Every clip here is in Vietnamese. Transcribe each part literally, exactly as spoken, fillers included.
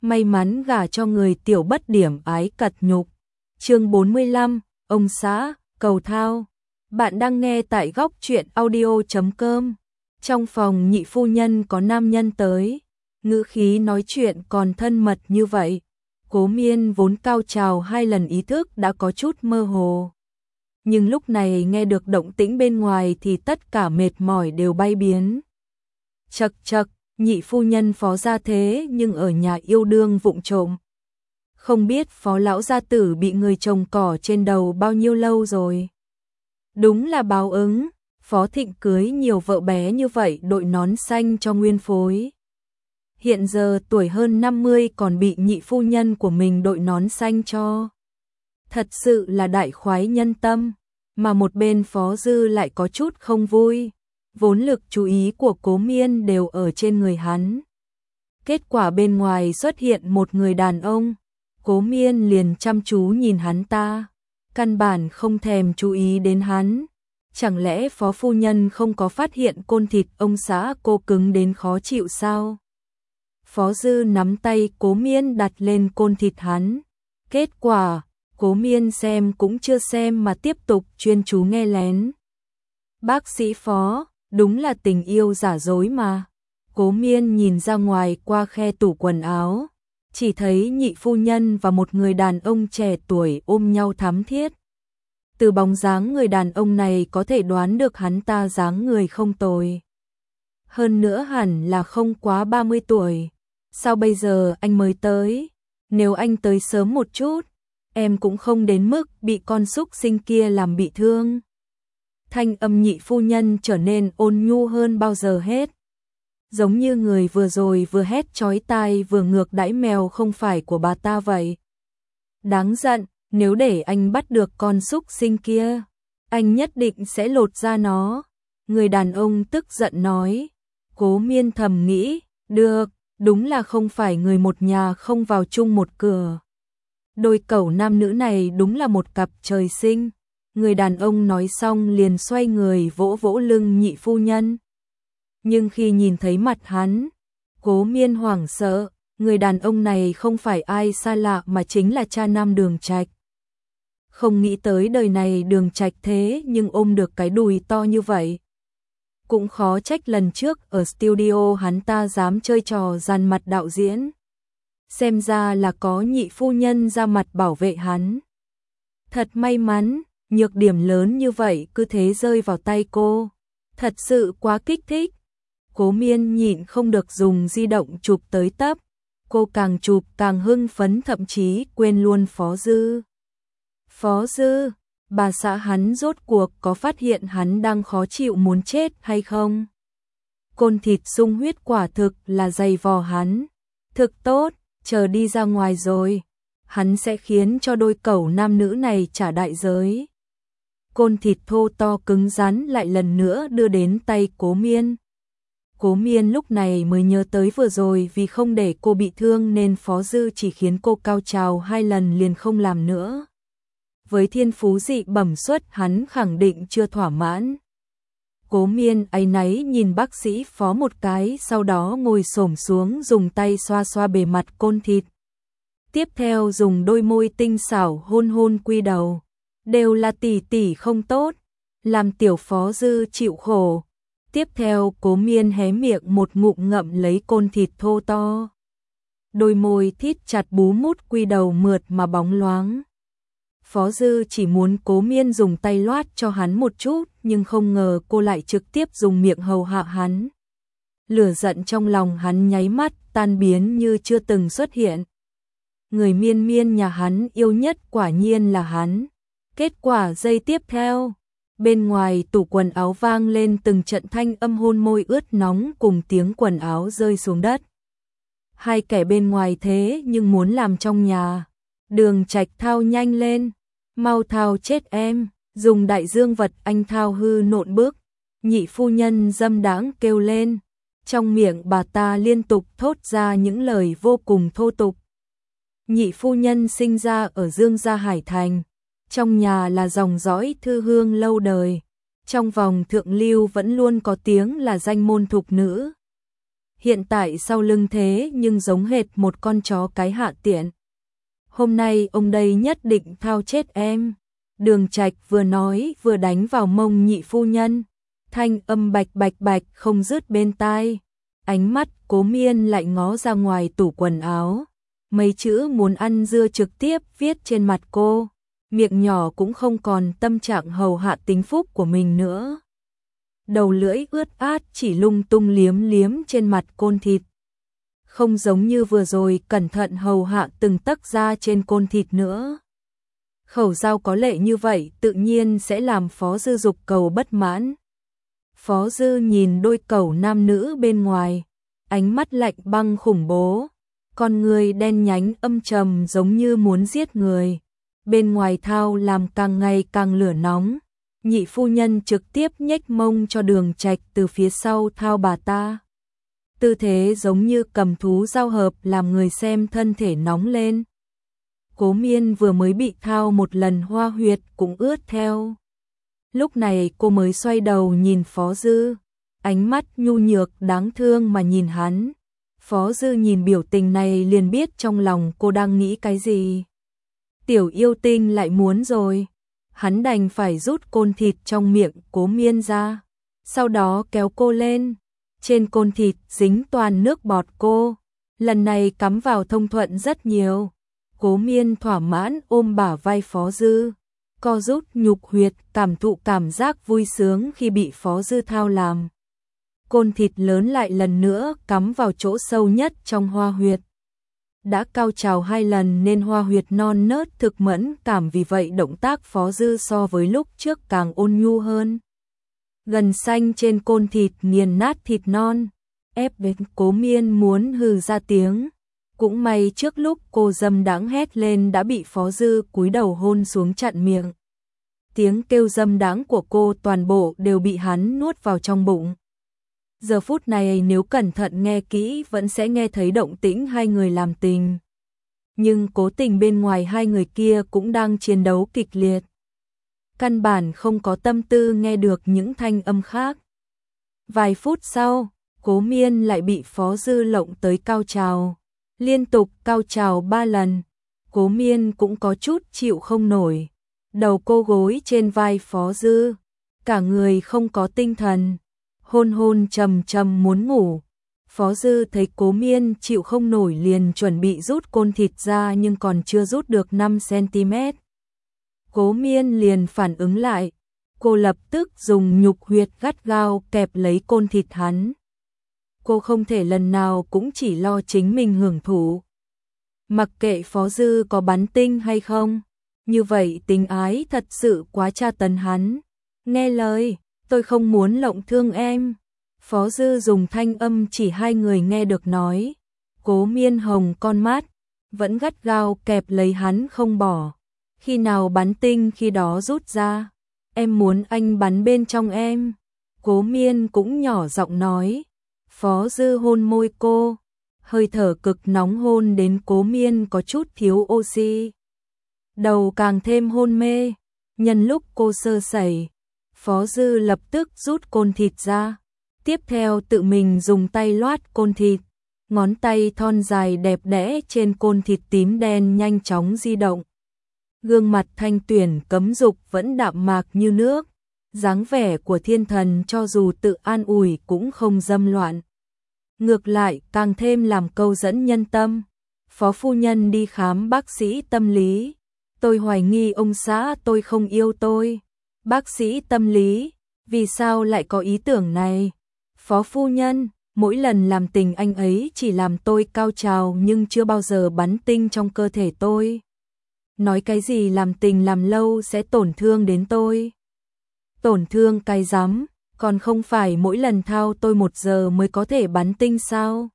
may mắn gả cho người tiểu bất điểm ái cật nhục. Chương bốn mươi lăm, ông xã, cầu thao. Bạn đang nghe tại góc truyện audio chấm com. Trong phòng nhị phu nhân có nam nhân tới, ngữ khí nói chuyện còn thân mật như vậy. Cố Miên vốn cao trào hai lần ý thức đã có chút mơ hồ. Nhưng lúc này nghe được động tĩnh bên ngoài thì tất cả mệt mỏi đều bay biến. Chậc chậc, nhị phu nhân Phó gia thế nhưng ở nhà yêu đương vụng trộm. Không biết Phó lão gia tử bị người trồng cỏ trên đầu bao nhiêu lâu rồi. Đúng là báo ứng, Phó Thịnh cưới nhiều vợ bé như vậy đội nón xanh cho nguyên phối. Hiện giờ tuổi hơn năm mươi còn bị nhị phu nhân của mình đội nón xanh cho. Thật sự là đại khoái nhân tâm, mà một bên Phó Dư lại có chút không vui. Vốn lực chú ý của Cố Miên đều ở trên người hắn. Kết quả bên ngoài xuất hiện một người đàn ông, Cố Miên liền chăm chú nhìn hắn ta, căn bản không thèm chú ý đến hắn. Chẳng lẽ Phó phu nhân không có phát hiện côn thịt ông xã cô cứng đến khó chịu sao? Phó Dư nắm tay Cố Miên đặt lên côn thịt hắn. Kết quả, Cố Miên xem cũng chưa xem mà tiếp tục chuyên chú nghe lén. Bác sĩ Phó, đúng là tình yêu giả dối mà. Cố Miên nhìn ra ngoài qua khe tủ quần áo, chỉ thấy nhị phu nhân và một người đàn ông trẻ tuổi ôm nhau thắm thiết. Từ bóng dáng người đàn ông này có thể đoán được hắn ta dáng người không tồi. Hơn nữa hẳn là không quá ba mươi tuổi. Sao bây giờ anh mới tới? Nếu anh tới sớm một chút, em cũng không đến mức bị con súc sinh kia làm bị thương. Thanh âm nhị phu nhân trở nên ôn nhu hơn bao giờ hết. Giống như người vừa rồi vừa hét chói tai vừa ngược đãi mèo không phải của bà ta vậy. Đáng giận, nếu để anh bắt được con súc sinh kia, anh nhất định sẽ lột da nó. Người đàn ông tức giận nói. Cố Miên thầm nghĩ, được, đúng là không phải người một nhà không vào chung một cửa. Đôi cẩu nam nữ này đúng là một cặp trời sinh. Người đàn ông nói xong liền xoay người vỗ vỗ lưng nhị phu nhân. Nhưng khi nhìn thấy mặt hắn, Cố Miên hoảng sợ, người đàn ông này không phải ai xa lạ mà chính là cha nam Đường Trạch. Không nghĩ tới đời này Đường Trạch thế nhưng ôm được cái đùi to như vậy. Cũng khó trách lần trước ở studio hắn ta dám chơi trò dằn mặt đạo diễn. Xem ra là có nhị phu nhân ra mặt bảo vệ hắn. Thật may mắn, nhược điểm lớn như vậy cứ thế rơi vào tay cô. Thật sự quá kích thích. Cố Miên nhịn không được dùng di động chụp tới tấp. Cô càng chụp càng hưng phấn, thậm chí quên luôn Phó Dư. Phó Dư, bà xã hắn rốt cuộc có phát hiện hắn đang khó chịu muốn chết hay không? Côn thịt sung huyết quả thực là dày vò hắn. Thực tốt, chờ đi ra ngoài rồi, hắn sẽ khiến cho đôi cẩu nam nữ này trả đại giới. Côn thịt thô to cứng rắn lại lần nữa đưa đến tay Cố Miên. Cố Miên lúc này mới nhớ tới vừa rồi vì không để cô bị thương nên Phó Dư chỉ khiến cô cao trào hai lần liền không làm nữa. Với thiên phú dị bẩm xuất hắn khẳng định chưa thỏa mãn. Cố Miên áy náy nhìn bác sĩ Phó một cái, sau đó ngồi xổm xuống dùng tay xoa xoa bề mặt côn thịt. Tiếp theo dùng đôi môi tinh xảo hôn hôn quy đầu. Đều là tỷ tỷ không tốt, làm tiểu Phó Dư chịu khổ. Tiếp theo Cố Miên hé miệng một ngụm ngậm lấy côn thịt thô to. Đôi môi thít chặt bú mút quy đầu mượt mà bóng loáng. Phó Dư chỉ muốn Cố Miên dùng tay loát cho hắn một chút, nhưng không ngờ cô lại trực tiếp dùng miệng hầu hạ hắn. Lửa giận trong lòng hắn nháy mắt tan biến như chưa từng xuất hiện. Người Miên Miên nhà hắn yêu nhất quả nhiên là hắn. Kết quả giây tiếp theo, bên ngoài tủ quần áo vang lên từng trận thanh âm hôn môi ướt nóng cùng tiếng quần áo rơi xuống đất. Hai kẻ bên ngoài thế nhưng muốn làm trong nhà. Đường Trạch thao nhanh lên, mau thao chết em, dùng đại dương vật anh thao hư nộn bước. Nhị phu nhân dâm đãng kêu lên, trong miệng bà ta liên tục thốt ra những lời vô cùng thô tục. Nhị phu nhân sinh ra ở Dương Gia Hải Thành, trong nhà là dòng dõi thư hương lâu đời, trong vòng thượng lưu vẫn luôn có tiếng là danh môn thục nữ. hiện tại sau lưng thế nhưng giống hệt một con chó cái hạ tiện. Hôm nay ông đây nhất định thao chết em. Đường Trạch vừa nói vừa đánh vào mông nhị phu nhân, thanh âm bạch bạch bạch không dứt bên tai. Ánh mắt Cố Miên lại ngó ra ngoài tủ quần áo, mấy chữ muốn ăn dưa trực tiếp viết trên mặt cô, miệng nhỏ cũng không còn tâm trạng hầu hạ tính phúc của mình nữa. Đầu lưỡi ướt át chỉ lung tung liếm liếm trên mặt côn thịt. Không giống như vừa rồi cẩn thận hầu hạ từng tấc da trên côn thịt nữa. Khẩu dao có lệ như vậy tự nhiên sẽ làm Phó Dư dục cầu bất mãn. Phó Dư nhìn đôi cẩu nam nữ bên ngoài, ánh mắt lạnh băng khủng bố, con người đen nhánh âm trầm giống như muốn giết người. Bên ngoài thao làm càng ngày càng lửa nóng, nhị phu nhân trực tiếp nhếch mông cho Đường Trạch từ phía sau thao bà ta. Tư thế giống như cầm thú giao hợp làm người xem thân thể nóng lên. Cố Miên vừa mới bị thao một lần hoa huyệt cũng ướt theo. Lúc này cô mới xoay đầu nhìn Phó Dư, ánh mắt nhu nhược đáng thương mà nhìn hắn. Phó Dư nhìn biểu tình này liền biết trong lòng cô đang nghĩ cái gì. Tiểu yêu tinh lại muốn rồi. Hắn đành phải rút côn thịt trong miệng Cố Miên ra, sau đó kéo cô lên. Trên côn thịt dính toàn nước bọt cô, lần này cắm vào thông thuận rất nhiều. Cố Miên thỏa mãn ôm bả vai Phó Dư, co rút nhục huyệt, cảm thụ cảm giác vui sướng khi bị Phó Dư thao làm. Côn thịt lớn lại lần nữa cắm vào chỗ sâu nhất trong hoa huyệt. Đã cao trào hai lần nên hoa huyệt non nớt thực mẫn cảm, vì vậy động tác Phó Dư so với lúc trước càng ôn nhu hơn. Gần xanh trên côn thịt nghiền nát thịt non, ép đến Cố Miên muốn hừ ra tiếng. Cũng may trước lúc cô dâm đãng hét lên đã bị Phó Dư cúi đầu hôn xuống chặn miệng. Tiếng kêu dâm đãng của cô toàn bộ đều bị hắn nuốt vào trong bụng. Giờ phút này nếu cẩn thận nghe kỹ vẫn sẽ nghe thấy động tĩnh hai người làm tình. Nhưng cố tình bên ngoài hai người kia cũng đang chiến đấu kịch liệt. Căn bản không có tâm tư nghe được những thanh âm khác. Vài phút sau, Cố Miên lại bị Phó Dư lộng tới cao trào. Liên tục cao trào ba lần. Cố Miên cũng có chút chịu không nổi. Đầu cô gối trên vai Phó Dư, cả người không có tinh thần, hôn hôn trầm trầm muốn ngủ. Phó Dư thấy Cố Miên chịu không nổi liền chuẩn bị rút côn thịt ra nhưng còn chưa rút được năm xăng-ti-mét. Cố Miên liền phản ứng lại, cô lập tức dùng nhục huyệt gắt gao kẹp lấy côn thịt hắn. Cô không thể lần nào cũng chỉ lo chính mình hưởng thụ. Mặc kệ Phó Dư có bắn tinh hay không, như vậy tình ái thật sự quá tra tấn hắn. Nghe lời, tôi không muốn lộng thương em. Phó Dư dùng thanh âm chỉ hai người nghe được nói. Cố Miên hồng con mắt, vẫn gắt gao kẹp lấy hắn không bỏ. Khi nào bắn tinh khi đó rút ra. Em muốn anh bắn bên trong em. Cố Miên cũng nhỏ giọng nói. Phó Dư hôn môi cô, hơi thở cực nóng hôn đến Cố Miên có chút thiếu oxy. Đầu càng thêm hôn mê, nhân lúc cô sơ sẩy, Phó Dư lập tức rút côn thịt ra, tiếp theo tự mình dùng tay loát côn thịt, ngón tay thon dài đẹp đẽ trên côn thịt tím đen nhanh chóng di động. Gương mặt thanh tuyển cấm dục vẫn đạm mạc như nước, dáng vẻ của thiên thần cho dù tự an ủi cũng không dâm loạn. Ngược lại càng thêm làm câu dẫn nhân tâm. Phó phu nhân đi khám bác sĩ tâm lý. Tôi hoài nghi ông xã tôi không yêu tôi. Bác sĩ tâm lý, vì sao lại có ý tưởng này? Phó phu nhân, mỗi lần làm tình anh ấy chỉ làm tôi cao trào nhưng chưa bao giờ bắn tinh trong cơ thể tôi. Nói cái gì làm tình làm lâu sẽ tổn thương đến tôi. Tổn thương cái rắm, còn không phải mỗi lần thao tôi một giờ mới có thể bắn tinh sao?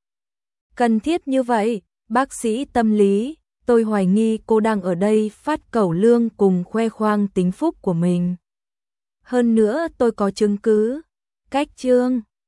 Cần thiết như vậy, bác sĩ tâm lý, tôi hoài nghi cô đang ở đây phát cẩu lương cùng khoe khoang tính phúc của mình. Hơn nữa tôi có chứng cứ. Cách chương